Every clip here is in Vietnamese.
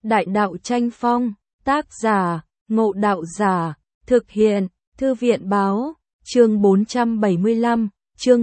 Đại đạo tranh phong, tác giả, Ngộ Đạo Giả, thực hiện, Thư viện báo, chương 475, chương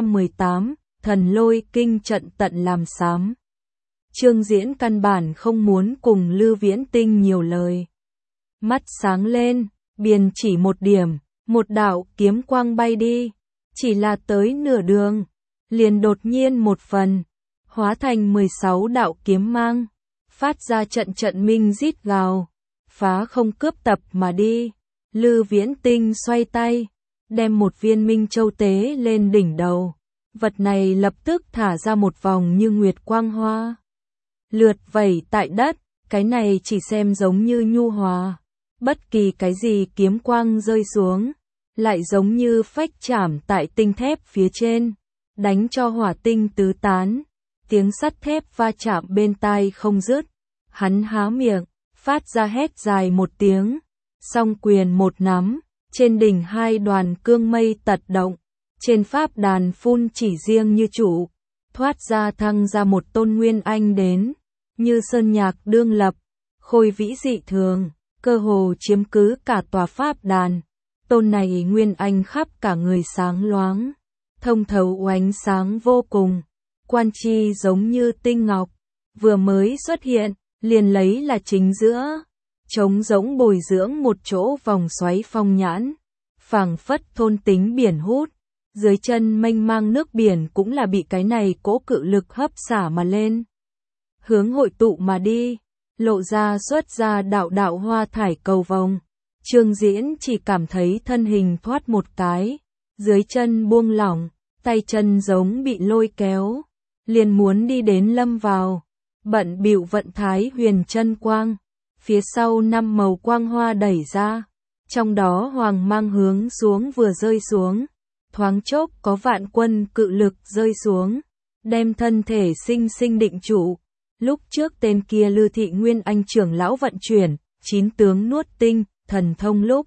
218, thần lôi kinh trận tận làm xám. Trương Diễn căn bản không muốn cùng Lư Viễn Tinh nhiều lời. Mắt sáng lên, biên chỉ một điểm, một đạo kiếm quang bay đi. Chỉ là tới nửa đường, liền đột nhiên một phần, hóa thành 16 đạo kiếm mang, phát ra trận trận minh rít gào, phá không cướp tập mà đi. Lư Viễn Tinh xoay tay, đem một viên minh châu tế lên đỉnh đầu. Vật này lập tức thả ra một vòng như nguyệt quang hoa, lượt vẩy tại đất. Cái này chỉ xem giống như nhu hòa, bất kỳ cái gì kiếm quang rơi xuống, lại giống như phách chạm tại tinh thép phía trên, đánh cho hỏa tinh tứ tán. Tiếng sắt thép va chạm bên tai không dứt. Hắn há miệng, phát ra hét dài một tiếng, song quyền một nắm, trên đỉnh hai đoàn cương mây tật động, trên pháp đàn phun chỉ riêng như chủ, thoát ra thăng ra một tôn nguyên anh đến, như sơn nhạc đương lập, khôi vĩ dị thường, cơ hồ chiếm cứ cả tòa pháp đàn. Tôn này nguyên anh khắp cả người sáng loáng, thông thấu ánh sáng vô cùng, quan chi giống như tinh ngọc, vừa mới xuất hiện, liền lấy là chính giữa, trống rỗng bồi dưỡng một chỗ vòng xoáy phong nhãn, phảng phất thôn tính biển hút, dưới chân mênh mang nước biển cũng là bị cái này cỗ cự lực hấp xả mà lên, hướng hội tụ mà đi, lộ ra xuất ra đạo đạo hoa thải cầu vồng. Trương Diễn chỉ cảm thấy thân hình thoát một cái, dưới chân buông lỏng, tay chân giống bị lôi kéo, liền muốn đi đến lâm vào, bận bịu vận Thái Huyền chân quang, phía sau 5 màu quang hoa đẩy ra, trong đó hoàng mang hướng xuống vừa rơi xuống, thoáng chốc có vạn quân cự lực rơi xuống, đem thân thể sinh sinh định trụ. Lúc trước tên kia Lư Thị Nguyên Anh trưởng lão vận chuyển 9 tướng nuốt tinh thần thông lúc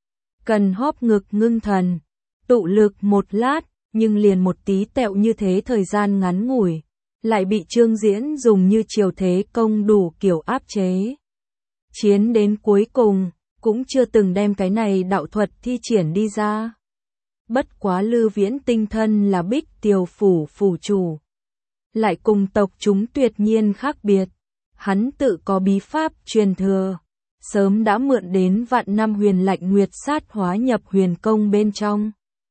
cần hóp ngực ngưng thần, tụ lực một lát, nhưng liền một tí tẹo như thế thời gian ngắn ngủi, lại bị Trương Diễn dùng như triều thế công đủ kiểu áp chế. Chiến đến cuối cùng, cũng chưa từng đem cái này đạo thuật thi triển đi ra. Bất quá Lư Viễn Tinh thân là Bích Tiều phủ phủ chủ, lại cùng tộc chúng tuyệt nhiên khác biệt, hắn tự có bí pháp truyền thừa, sớm đã mượn đến vạn năm huyền lạnh nguyệt sát hóa nhập huyền công bên trong,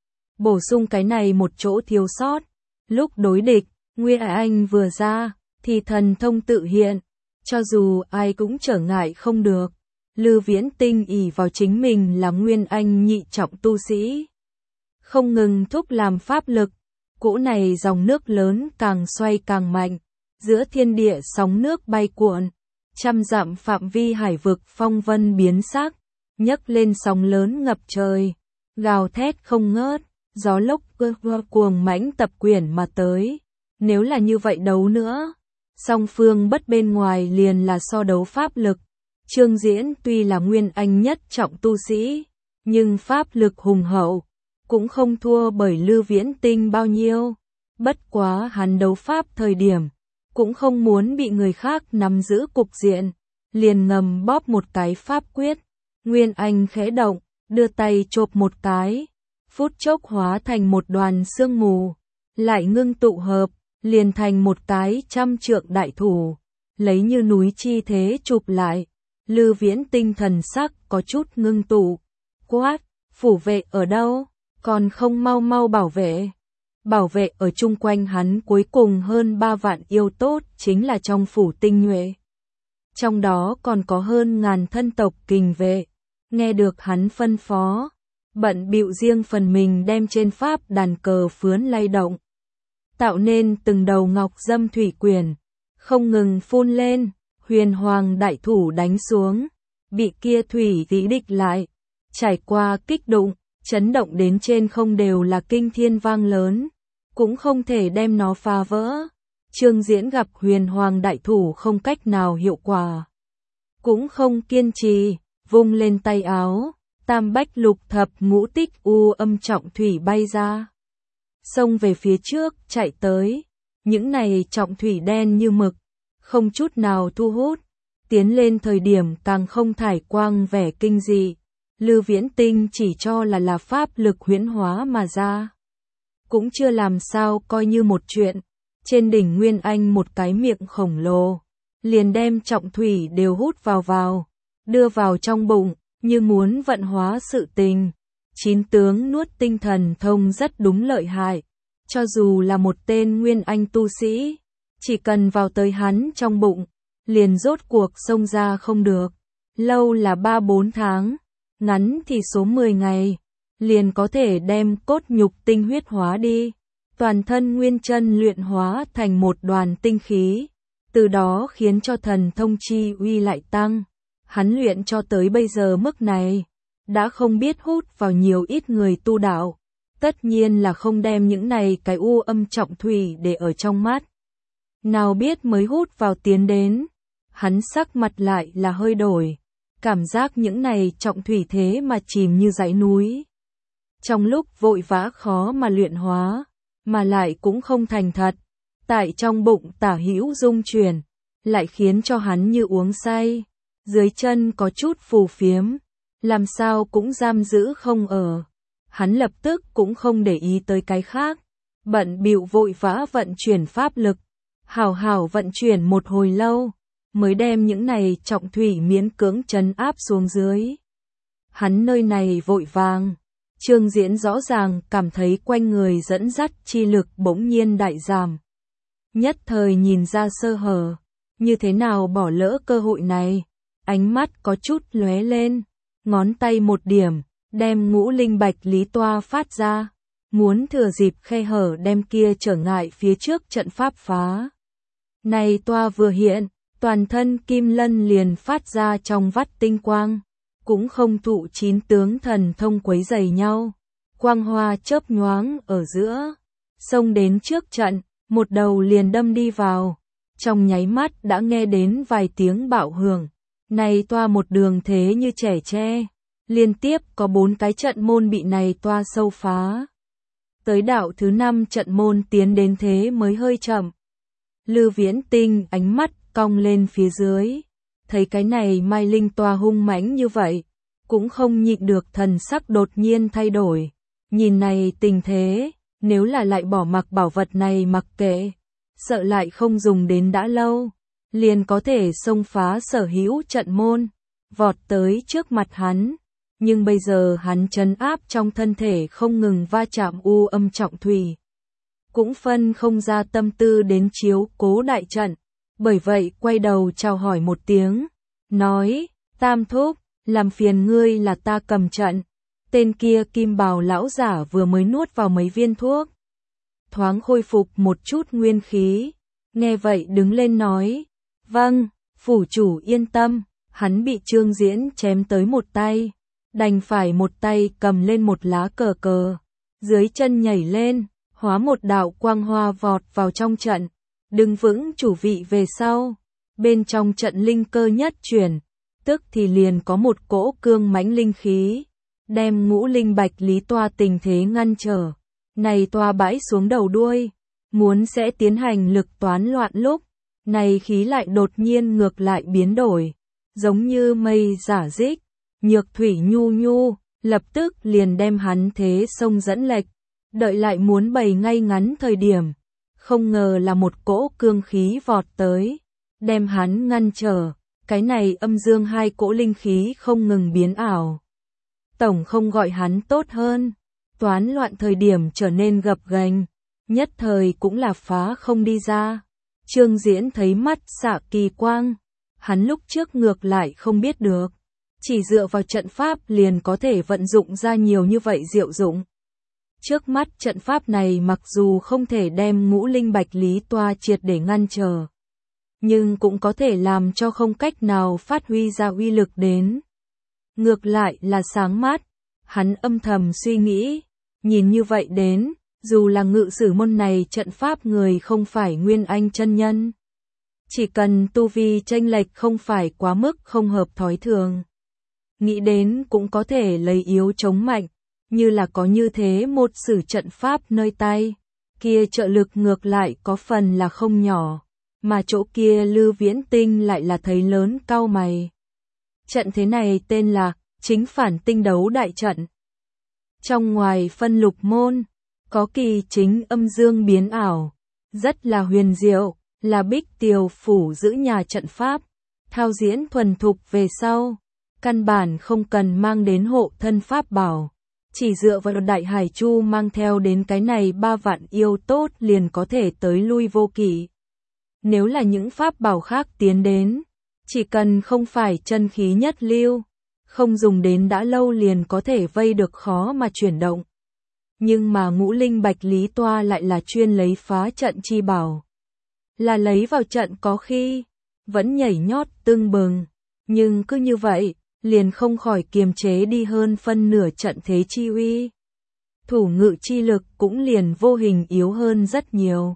bổ sung cái này một chỗ thiếu sót. Lúc đối địch, Nguyên Anh vừa ra, thì thần thông tự hiện, cho dù ai cũng trở ngại không được. Lư Viễn Tinh ỷ vào chính mình là Nguyên Anh nhị trọng tu sĩ, không ngừng thúc làm pháp lực, cỗ này dòng nước lớn càng xoay càng mạnh, giữa thiên địa sóng nước bay cuộn, trăm dặm phạm vi hải vực phong vân biến sắc, nhấc lên sóng lớn ngập trời, gào thét không ngớt, gió lốc cuồng mãnh tập quyển mà tới. Nếu là như vậy đấu nữa, song phương bất bên ngoài liền là so đấu pháp lực. Trương Diễn tuy là Nguyên Anh nhất trọng tu sĩ, nhưng pháp lực hùng hậu, cũng không thua bởi Lư Viễn Tinh bao nhiêu. Bất quá hắn đấu pháp thời điểm, cũng không muốn bị người khác nắm giữ cục diện, liền ngầm bóp một cái pháp quyết. Nguyên Anh khẽ động, đưa tay chộp một cái, phút chốc hóa thành một đoàn sương mù, lại ngưng tụ hợp, liền thành một cái 100 trượng đại thủ, lấy như núi chi thế chụp lại. Lư Viễn Tinh thần sắc có chút ngưng tụ, quát, phủ vệ ở đâu, còn không mau mau bảo vệ. Bảo vệ ở chung quanh hắn cuối cùng hơn 3 vạn yêu tốt chính là trong phủ tinh nhuệ. Trong đó còn có hơn ngàn thân tộc kình vệ, nghe được hắn phân phó, bận bịu riêng phần mình đem trên pháp đàn cờ phướn lay động, tạo nên từng đầu ngọc dâm thủy quyển, không ngừng phun lên, huyền hoàng đại thủ đánh xuống, bị kia thủy vĩ địch lại, trải qua kích đụng, chấn động đến trên không đều là kinh thiên vang lớn, cũng không thể đem nó phá vỡ. Trương Diễn gặp huyền hoàng đại thủ không cách nào hiệu quả, cũng không kiên trì, vung lên tay áo, tam bách lục thập ngũ tích u âm trọng thủy bay ra, xông về phía trước chạy tới. Những này trọng thủy đen như mực, không chút nào thu hút, tiến lên thời điểm càng không thải quang vẻ kinh dị. Lư Viễn Tinh chỉ cho là pháp lực huyễn hóa mà ra. Cũng chưa làm sao coi như một chuyện. Trên đỉnh Nguyên Anh một cái miệng khổng lồ, liền đem trọng thủy đều hút vào, đưa vào trong bụng, như muốn vận hóa sự tình. 9 tướng nuốt tinh thần thông rất đúng lợi hại. Cho dù là một tên Nguyên Anh tu sĩ, chỉ cần vào tới hắn trong bụng, liền rốt cuộc xông ra không được. Lâu là 3-4 tháng, ngắn thì số 10 ngày, liền có thể đem cốt nhục tinh huyết hóa đi. Toàn thân nguyên chân luyện hóa thành một đoàn tinh khí, từ đó khiến cho thần thông chi uy lại tăng. Hắn luyện cho tới bây giờ mức này, đã không biết hút vào nhiều ít người tu đạo. Tất nhiên là không đem những này cái u âm trọng thủy để ở trong mắt. Nào biết mới hút vào tiến đến, hắn sắc mặt lại là hơi đổi. Cảm giác những này trọng thủy thế mà chìm như dãy núi. Trong lúc vội vã khó mà luyện hóa, mà lại cũng không thành thật. Tại trong bụng tả hữu dung chuyển, lại khiến cho hắn như uống say. Dưới chân có chút phù phiếm, làm sao cũng giam giữ không ở. Hắn lập tức cũng không để ý tới cái khác, bận bịu vội vã vận chuyển pháp lực, hảo hảo vận chuyển một hồi lâu, mới đem những này trọng thủy miễn cưỡng trấn áp xuống dưới. Hắn nơi này vội vàng, Trương Diễn rõ ràng cảm thấy quanh người dẫn dắt chi lực bỗng nhiên đại giảm. Nhất thời nhìn ra sơ hở, như thế nào bỏ lỡ cơ hội này, ánh mắt có chút lóe lên, ngón tay một điểm, đem ngũ linh bạch lý toa phát ra, muốn thừa dịp khe hở đem kia trở ngại phía trước trận pháp phá. Này toa vừa hiện, toàn thân kim lân liền phát ra trong vắt tinh quang, cũng không thụ 9 tướng thần thông quấy rầy nhau. Quang hoa chớp nhoáng ở giữa, xông đến trước trận, một đầu liền đâm đi vào. Trong nháy mắt đã nghe đến vài tiếng bạo hưởng, này toa một đường thế như trẻ tre, liên tiếp có 4 cái trận môn bị này toa sâu phá. Tới đạo thứ 5 trận môn tiến đến thế mới hơi chậm. Lư Viễn Tinh ánh mắt cong lên phía dưới, thấy cái này Mai Linh toa hung mãnh như vậy, cũng không nhịn được thần sắc đột nhiên thay đổi. Nhìn này tình thế, nếu là lại bỏ mặc bảo vật này mặc kệ, sợ lại không dùng đến đã lâu, liền có thể xông phá sở hữu trận môn, vọt tới trước mặt hắn. Nhưng bây giờ hắn trấn áp trong thân thể không ngừng va chạm u âm trọng thủy, cũng phân không ra tâm tư đến chiếu cố đại trận, bởi vậy quay đầu chào hỏi một tiếng, nói, Tam thúc, làm phiền ngươi là ta cầm trận. Tên kia kim bào lão giả vừa mới nuốt vào mấy viên thuốc, thoáng khôi phục một chút nguyên khí, nghe vậy đứng lên nói, vâng, phủ chủ yên tâm. Hắn bị Trương Diễn chém tới một tay, đành phải một tay cầm lên một lá cờ cờ, dưới chân nhảy lên, hóa một đạo quang hoa vọt vào trong trận, đứng vững chủ vị về sau. Bên trong trận linh cơ nhất chuyển, tức thì liền có một cỗ cương mãnh linh khí, đem ngũ linh bạch lý toa tình thế ngăn trở. Này toa bãi xuống đầu đuôi, muốn sẽ tiến hành lực toán loạn lúc, này khí lại đột nhiên ngược lại biến đổi, giống như mây giả dích, nhược thủy nhu nhu, lập tức liền đem hắn thế sông dẫn lệch, đợi lại muốn bày ngay ngắn thời điểm, không ngờ là một cỗ cương khí vọt tới, đem hắn ngăn trở. Cái này âm dương hai cỗ linh khí không ngừng biến ảo. Tổng không gọi hắn tốt hơn, toán loạn thời điểm trở nên gập ghềnh, nhất thời cũng là phá không đi ra. Trương Diễn thấy mắt xạ kỳ quang, hắn lúc trước ngược lại không biết được, chỉ dựa vào trận pháp liền có thể vận dụng ra nhiều như vậy diệu dụng. Trước mắt trận pháp này mặc dù không thể đem ngũ linh bạch lý toa triệt để ngăn trở, nhưng cũng có thể làm cho không cách nào phát huy ra uy lực đến. Ngược lại là sáng mắt, hắn âm thầm suy nghĩ, nhìn như vậy đến, dù là ngự sử môn này trận pháp người không phải Nguyên Anh chân nhân, chỉ cần tu vi chênh lệch không phải quá mức không hợp thói thường, nghĩ đến cũng có thể lấy yếu chống mạnh, như là có như thế một sử trận pháp nơi tay, kia trợ lực ngược lại có phần là không nhỏ. mà chỗ kia Lư Viễn Tinh lại là thấy lớn cau mày. Trận thế này tên là chính phản tinh đấu đại trận. Trong ngoài phân lục môn, có kỳ chính âm dương biến ảo, rất là huyền diệu, là Bích Tiều phủ giữ nhà trận pháp, thao diễn thuần thục về sau, căn bản không cần mang đến hộ thân pháp bảo, chỉ dựa vào Đại Hải Chu mang theo đến cái này 3 vạn yêu tốt liền có thể tới lui vô kỵ. Nếu là những pháp bảo khác tiến đến, chỉ cần không phải chân khí nhất lưu, không dùng đến đã lâu liền có thể vây được khó mà chuyển động. Nhưng mà Ngũ Linh Bạch Lý Toa lại là chuyên lấy phá trận chi bảo. Là lấy vào trận có khi, vẫn nhảy nhót tưng bừng, nhưng cứ như vậy, liền không khỏi kiềm chế đi hơn phân nửa trận thế chi uy. Thủ ngự chi lực cũng liền vô hình yếu hơn rất nhiều.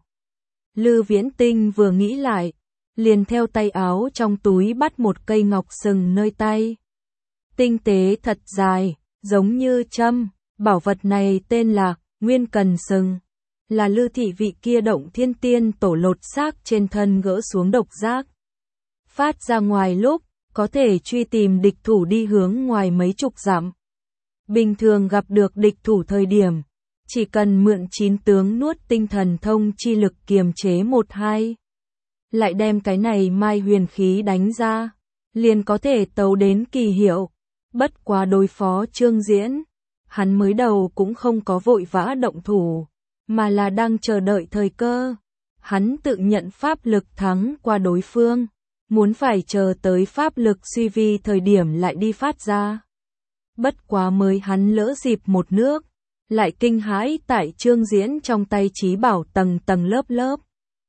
Lư Viễn Tinh vừa nghĩ lại, liền theo tay áo trong túi bắt một cây ngọc sừng nơi tay. Tinh tế thật dài, giống như châm, bảo vật này tên là Nguyên Cần Sừng, là Lư thị vị kia Động Thiên Tiên tổ lột xác trên thân gỡ xuống độc giác. Phát ra ngoài lúc, có thể truy tìm địch thủ đi hướng ngoài mấy chục dặm. Bình thường gặp được địch thủ thời điểm, chỉ cần mượn 9 tướng nuốt tinh thần thông chi lực kiềm chế 1-2. Lại đem cái này mai huyền khí đánh ra, liền có thể tấu đến kỳ hiệu. Bất quá đối phó Trương Diễn, hắn mới đầu cũng không có vội vã động thủ, mà là đang chờ đợi thời cơ. Hắn tự nhận pháp lực thắng qua đối phương, muốn phải chờ tới pháp lực suy vi thời điểm lại đi phát ra. Bất quá mới hắn lỡ dịp một nước, lại kinh hãi tại Trương Diễn trong tay trí bảo tầng tầng lớp lớp.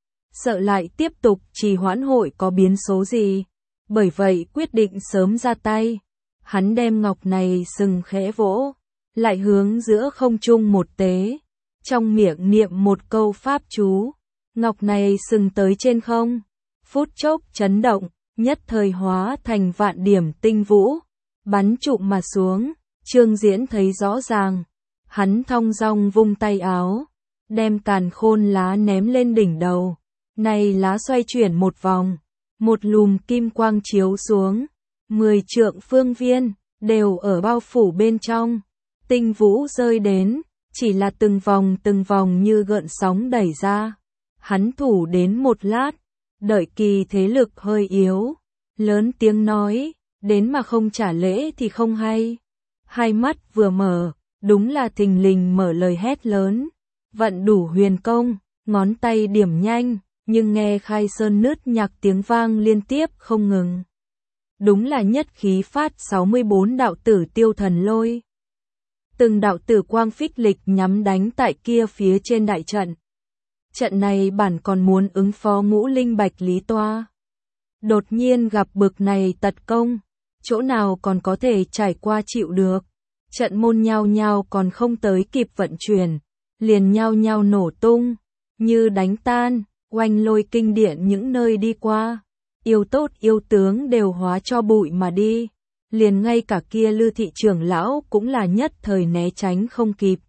Sợ lại tiếp tục trì hoãn hội có biến số gì, bởi vậy quyết định sớm ra tay. Hắn đem ngọc này sừng khẽ vỗ, lại hướng giữa không trung một tế, trong miệng niệm một câu pháp chú, ngọc này sừng tới trên không, phút chốc chấn động, nhất thời hóa thành vạn điểm tinh vũ, bắn trụm mà xuống. Trương Diễn thấy rõ ràng, hắn thong dong vung tay áo, đem càn khôn lá ném lên đỉnh đầu, này lá xoay chuyển một vòng, một lùm kim quang chiếu xuống, 10 trượng phương viên, đều ở bao phủ bên trong, tinh vũ rơi đến, chỉ là từng vòng như gợn sóng đẩy ra. Hắn thủ đến một lát, đợi kỳ thế lực hơi yếu, lớn tiếng nói, đến mà không trả lễ thì không hay. Hai mắt vừa mở, đúng là thình lình mở lời hét lớn, vận đủ huyền công, ngón tay điểm nhanh, nhưng nghe khai sơn nứt nhạc tiếng vang liên tiếp không ngừng. Đúng là nhất khí phát 64 đạo tử tiêu thần lôi. Từng đạo tử quang phích lịch nhắm đánh tại kia phía trên đại trận. Trận này bản còn muốn ứng phó Ngũ Linh Bạch Lý Toa. Đột nhiên gặp bực này tật công, chỗ nào còn có thể trải qua chịu được. Trận môn nhao nhao còn không tới kịp vận chuyển, liền nhao nhao nổ tung, như đánh tan, oanh lôi kinh điện những nơi đi qua. Yêu tốt yêu tướng đều hóa cho bụi mà đi, liền ngay cả kia Lư thị trưởng lão cũng là nhất thời né tránh không kịp.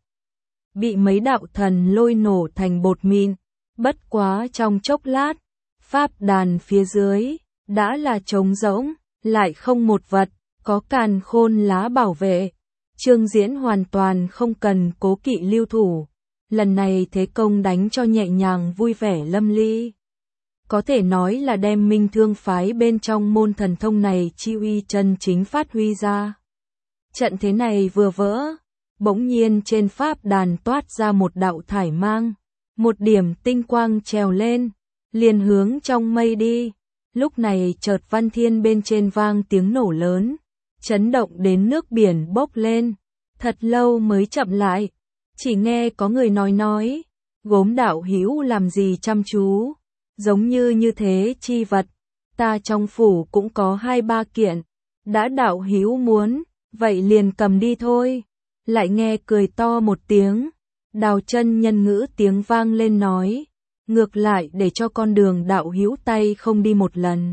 Bị mấy đạo thần lôi nổ thành bột mịn, bất quá trong chốc lát, pháp đàn phía dưới, đã là trống rỗng, lại không một vật, có càn khôn lá bảo vệ. Trương Diễn hoàn toàn không cần cố kỵ lưu thủ, lần này thế công đánh cho nhẹ nhàng vui vẻ lâm ly. Có thể nói là đem Minh Thương phái bên trong môn thần thông này chi uy chân chính phát huy ra. Trận thế này vừa vỡ, bỗng nhiên trên pháp đàn toát ra một đạo thải mang, một điểm tinh quang trèo lên, liền hướng trong mây đi. Lúc này chợt văn thiên bên trên vang tiếng nổ lớn, chấn động đến nước biển bốc lên, thật lâu mới chậm lại, chỉ nghe có người nói, Gốm đạo hữu làm gì chăm chú, giống như thế chi vật, ta trong phủ cũng có 2-3 kiện, đã đạo hữu muốn, vậy liền cầm đi thôi. Lại nghe cười to một tiếng, Đào chân nhân ngữ tiếng vang lên nói, ngược lại để cho con đường đạo hữu tay không đi một lần.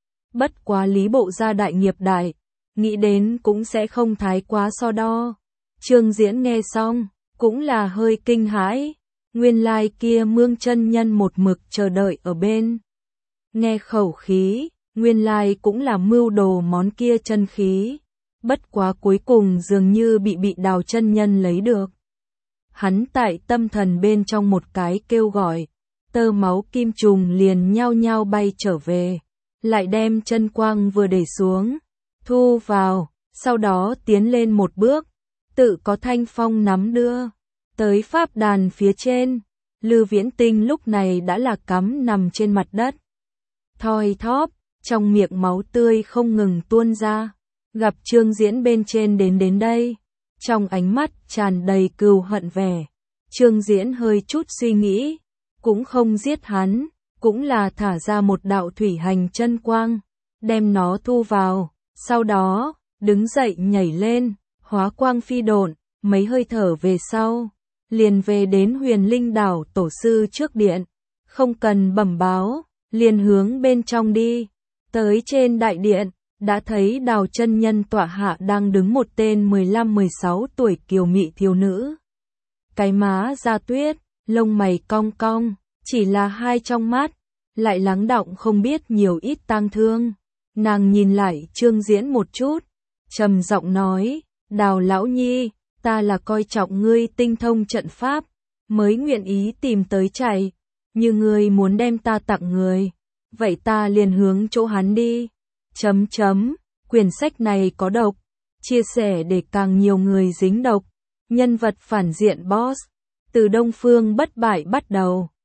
Bất quá Lý bộ gia đại nghiệp đại, nghĩ đến cũng sẽ không thái quá so đo. Trương Diễn nghe xong, cũng là hơi kinh hãi, nguyên lai kia Mương chân nhân một mực chờ đợi ở bên nghe khẩu khí, nguyên lai cũng là mưu đồ món kia chân khí. Bất quá cuối cùng dường như bị Đào chân nhân lấy được. Hắn tại tâm thần bên trong một cái kêu gọi, tơ máu kim trùng liền nhao nhao bay trở về, lại đem chân quang vừa để xuống, thu vào, sau đó tiến lên một bước, tự có thanh phong nắm đưa, tới pháp đàn phía trên. Lư Viễn Tinh lúc này đã là cắm nằm trên mặt đất, thoi thóp, trong miệng máu tươi không ngừng tuôn ra. Gặp Trương Diễn bên trên đến đây, trong ánh mắt tràn đầy cừu hận vẻ. Trương Diễn hơi chút suy nghĩ, cũng không giết hắn, cũng là thả ra một đạo thủy hành chân quang, đem nó thu vào, sau đó, đứng dậy nhảy lên, hóa quang phi độn, mấy hơi thở về sau, liền về đến Huyền Linh đảo tổ sư trước điện, không cần bẩm báo, liền hướng bên trong đi, tới trên đại điện. Đã thấy Đào chân nhân tọa hạ đang đứng một tên 15-16 tuổi kiều mị thiếu nữ. Cái má da tuyết, lông mày cong cong, chỉ là hai trong mắt, lại lắng đọng không biết nhiều ít tang thương. Nàng nhìn lại Trương Diễn một chút, trầm giọng nói, Đào lão nhi, ta là coi trọng ngươi tinh thông trận pháp, mới nguyện ý tìm tới chạy, như ngươi muốn đem ta tặng người, vậy ta liền hướng chỗ hắn đi. Quyển sách này có độc, chia sẻ để càng nhiều người dính độc. Nhân vật phản diện boss, từ Đông Phương bất bại bắt đầu.